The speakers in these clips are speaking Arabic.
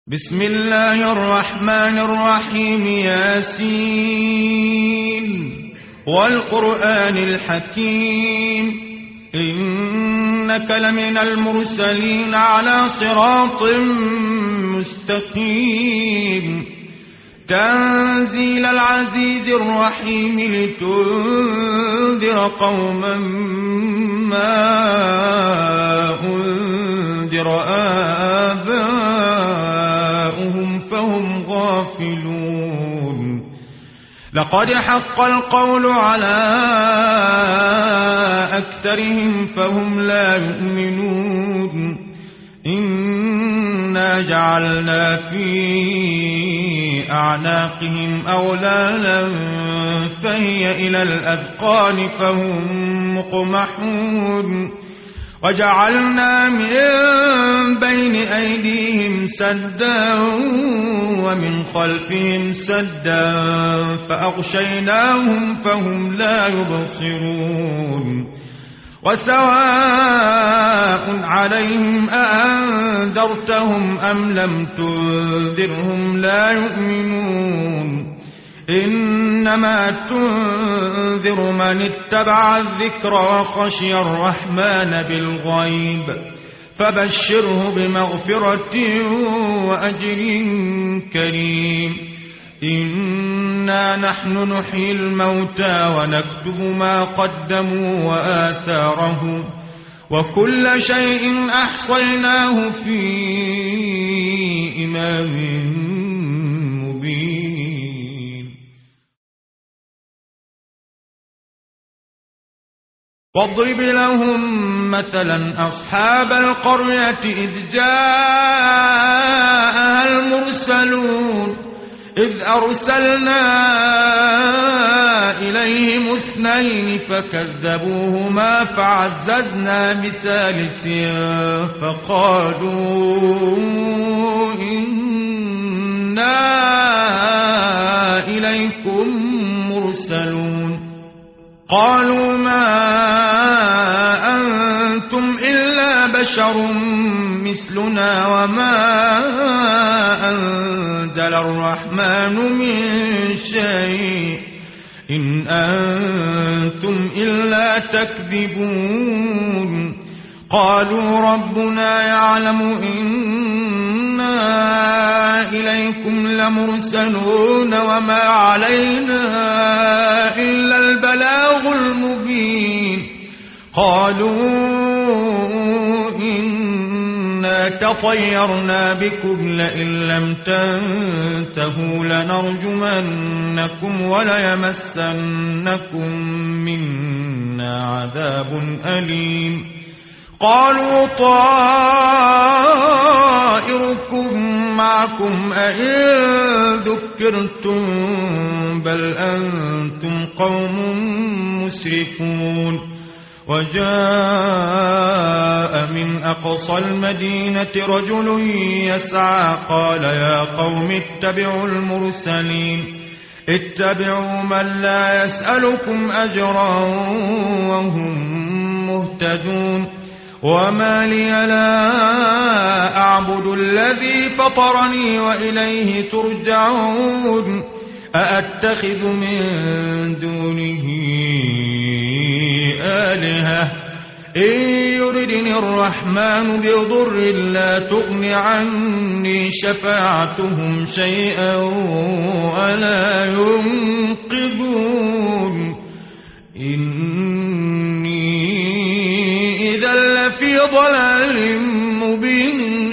بسم الله الرحمن الرحيم. ياسين والقرآن الحكيم إنك لمن المرسلين على صراط مستقيم تنزيل العزيز الرحيم لتنذر قوما ما أنذر آباؤهم فهم غافلون. لقد حق القول على أكثرهم فهم لا يؤمنون. إنا جعلنا في أعناقهم أغلالا فهي إلى الأذقان فهم مقمحون. وجعلنا من بين أيديهم سدا ومن خلفهم سدا فأغشيناهم فهم لا يبصرون. وسواء عليهم أأنذرتهم أم لم تنذرهم لا يؤمنون. إنما تنذر من اتبع الذكر وخشي الرحمن بالغيب فبشره بمغفرة وأجر كريم. إنا نحن نحيي الموتى ونكتب ما قدموا وآثارهم وكل شيء أحصيناه في إمام مبين. واضرب لهم مثلا أصحاب القرية إذ جاءها المرسلون إذ أرسلنا إليهم اثنين فكذبوهما فعززنا بثالث فقالوا إنا إليكم مرسلون. قالوا ما أنتم إلا بشر مثلنا وما أنزل الرحمن من شيء إن أنتم إلا تكذبون. قالوا ربنا يعلم إنا إليكم لمرسلون وما علينا إلا البلاغ المبين. قالوا إنا تطيرنا بكم لئن لم تنتهوا لنرجمنكم وليمسنكم منا عذاب أليم. قالوا طائركم معكم أئن ذكرتم بل أنتم قوم مسرفون. وجاء من أقصى المدينة رجل يسعى قال يا قوم اتبعوا المرسلين اتبعوا من لا يسألكم أجرا وهم مهتدون. وما لي لا أعبد الذي فطرني وإليه ترجعون. أأتخذ من دونه آلهة إن يردني الرحمن بضر لا تغن عني شفاعتهم شيئا ولا ينقذون. إني إذا لفي ضلال مبين.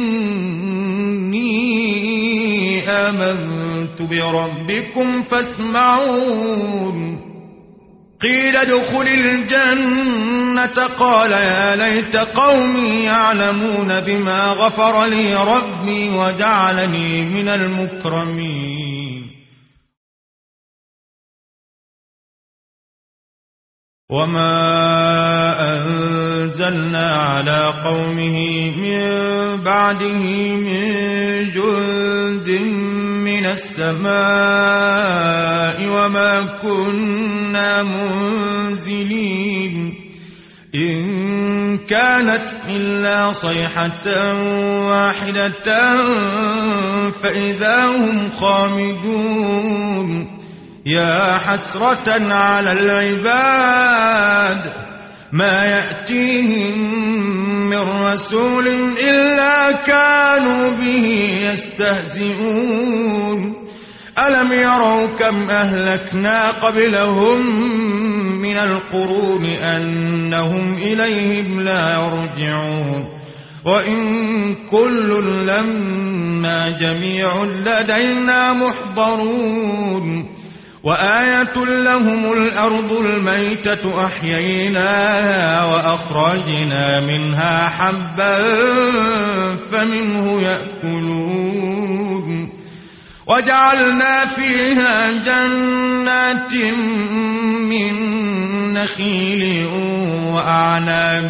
إني آمنت بربكم فاسمعون. قيل ادخل الجنة قال يا ليت قومي يعلمون بما غفر لي ربي وجعلني من المكرمين. وما أنزلنا على قومه من بعده من جند من السماء وما كنا منزلين. إن كانت إلا صيحة واحدة فإذا هم خامدون يا حسرة على العباد ما يأتيهم من رسول إلا كانوا به يستهزئون ألم يروا كم أهلكنا قبلهم من القرون أنهم إليهم لا يرجعون وإن كل لما جميع لدينا محضرون وآية لهم الأرض الميتة أحييناها وأخرجنا منها حبا فمنه يأكلون وجعلنا فيها جنات من نخيل وأعناب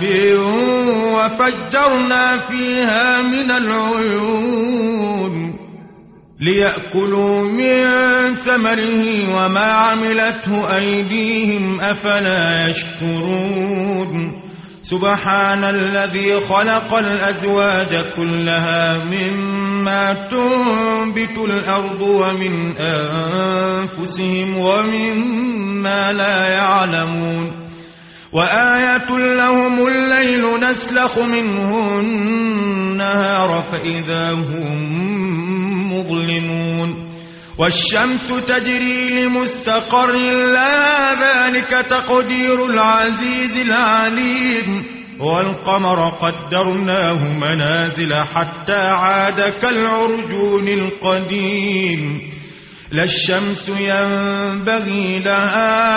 وفجرنا فيها من العيون ليأكلوا من ثمره وما عملته أيديهم أفلا يشكرون سبحان الذي خلق الأزواج كلها مما تنبت الأرض ومن أنفسهم ومما لا يعلمون وآية لهم الليل نسلخ منه النهار فإذا هم مظلمون والشمس تجري لمستقر لها ذلك تقدير العزيز العليم والقمر قدرناه منازل حتى عاد كالعرجون القديم لا الشمس ينبغي لها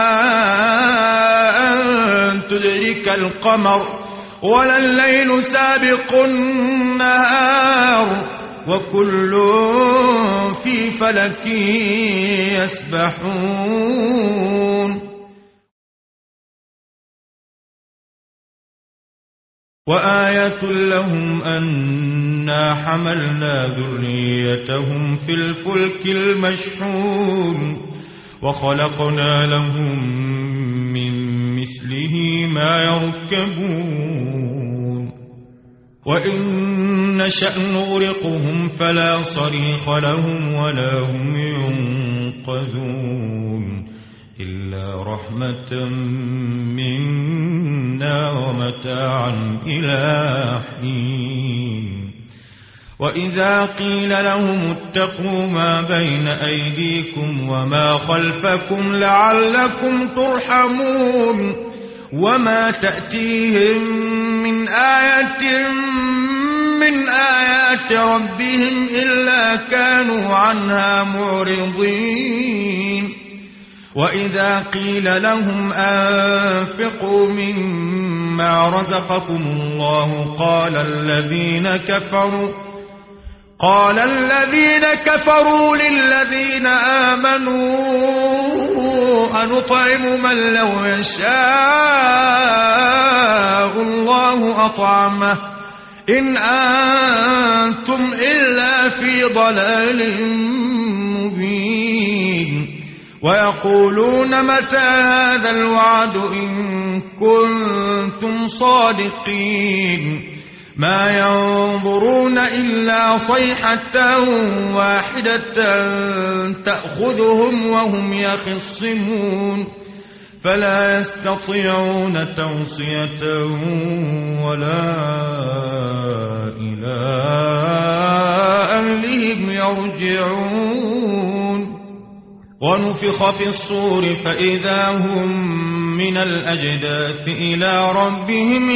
أن تدرك القمر ولا الليل سابق النهار وكل في فلك يسبحون وآية لهم أنا حملنا ذريتهم في الفلك المشحون وخلقنا لهم من مثله ما يركبون وإن نشأ نغرقهم فلا صريخ لهم ولا هم ينقذون إلا رحمة منا ومتاعا إلى حين وإذا قيل لهم اتقوا ما بين أيديكم وما خلفكم لعلكم ترحمون وما تأتيهم من آية من آيات ربهم إلا كانوا عنها معرضين وإذا قيل لهم أنفقوا مما رزقكم الله قال الذين كفروا للذين آمنوا أنطعم من لو يشاء الله أطعمه إن أنتم إلا في ضلال مبين ويقولون متى هذا الوعد إن كنتم صادقين ما ينظرون إلا صيحة واحدة تأخذهم وهم يخصمون فلا يستطيعون توصية ولا إلى أهلهم يرجعون ونفخ في الصور فإذا هم من الأجداث إلى ربهم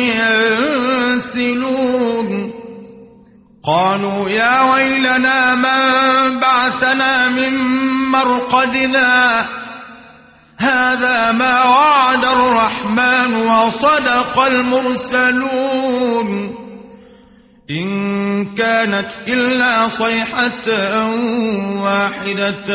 ينسلون قالوا يا ويلنا من بعثنا من مرقدنا هذا ما وعد الرحمن وصدق المرسلون إن كانت إلا صيحة واحدة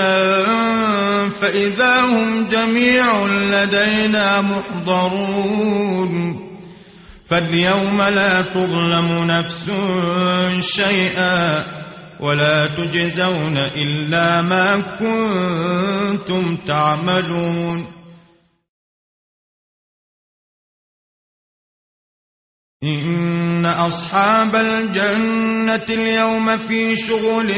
فإذا هم جميع لدينا محضرون فاليوم لا تظلم نفس شيئا ولا تجزون إلا ما كنتم تعملون إن أصحاب الجنة اليوم في شغل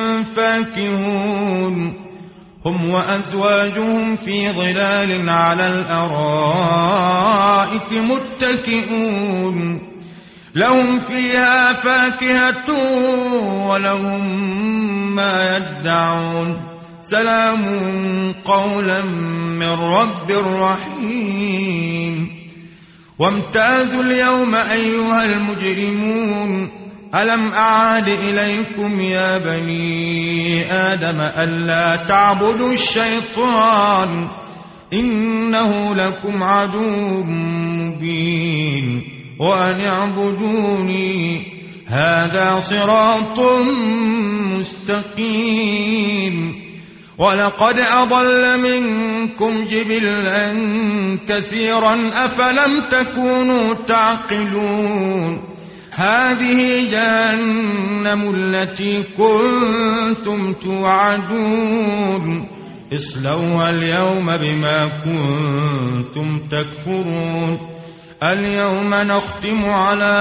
فاكهون هم وأزواجهم في ظلال على الأرائك متكئون لهم فيها فاكهة ولهم ما يدعون سلام قولا من رب رحيم وامتازوا اليوم أيها المجرمون ألم أعهد إليكم يا بني آدم ألا تعبدوا الشيطان إنه لكم عدو مبين وأن اعبدوني هذا صراط مستقيم ولقد أضل منكم جبلا كثيرا أفلم تكونوا تعقلون هذه جهنم التي كنتم توعدون اصلوها اليوم بما كنتم تكفرون اليوم نختم على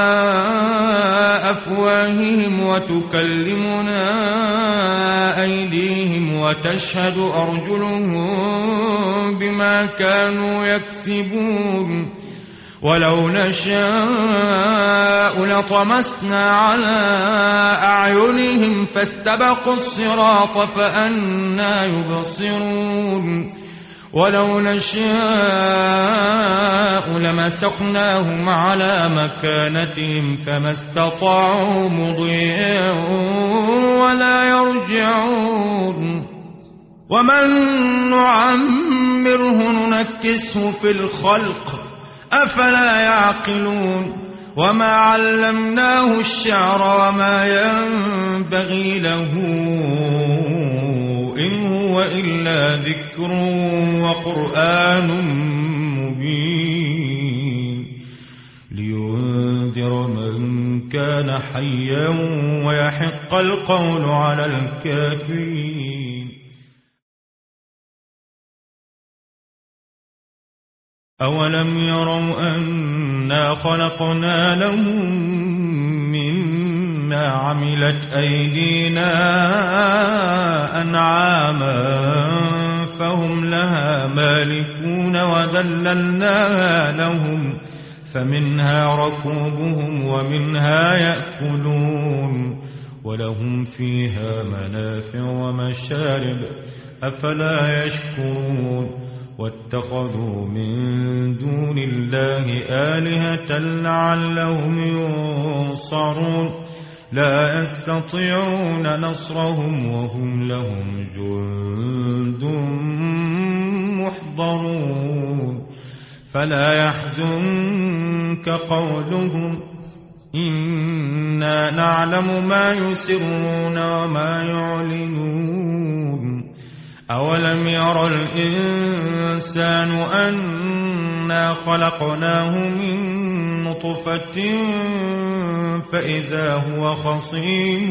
أفواههم وتكلمنا أيديهم وتشهد أرجلهم بما كانوا يكسبون ولو نشاء لطمسنا على أعينهم فاستبقوا الصراط فأنى يبصرون ولو نشاء لمسخناهم على مكانتهم فما استطاعوا مضيا ولا يرجعون ومن نعمره ننكسه في الخلق أفلا يعقلون وما علمناه الشعر وما ينبغي له إن هو إلا ذكر وقرآن مبين لينذر من كان حيا ويحق القول على الكافرين أولم يروا أنا خلقنا لهم مما عملت أيدينا أنعاما فهم لها مالكون وذللناها لهم فمنها ركوبهم ومنها يأكلون ولهم فيها منافع ومشارب أفلا يشكرون واتخذوا من دون الله آلهة لعلهم ينصرون لا يستطيعون نصرهم وهم لهم جند محضرون فلا يحزنك قولهم إنا نعلم ما يسرون وما يعلنون أولم ير الإنسان أنا خلقناه من نطفة فإذا هو خصيم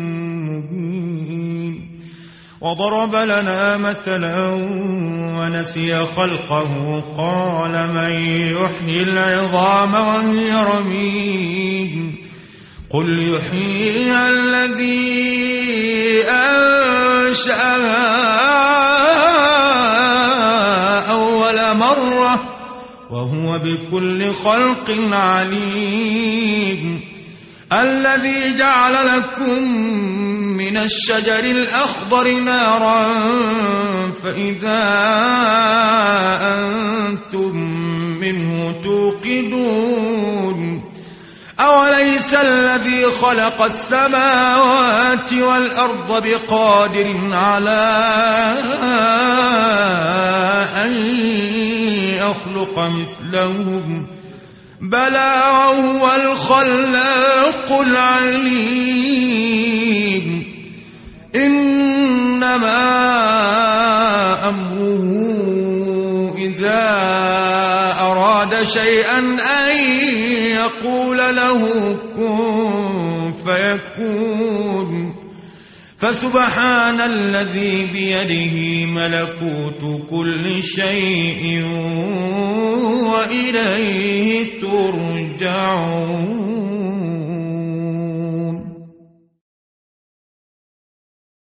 مبين وضرب لنا مثلا ونسي خلقه قال من يحيي العظام وهي رميم قل يحييها الذي أنشأها أول مرة وهو بكل خلق عليم الذي جعل لكم من الشجر الأخضر نارا فإذا أنتم منه توقدون أوليس الذي خلق السماوات والأرض بقادر على أن يخلق مثلهم بلى وهو الخلاق العليم إنما أمره إذا أراد شيئا أن يقول له كن فيكون فسبحان الذي بيده ملكوت كل شيء وإليه ترجعون.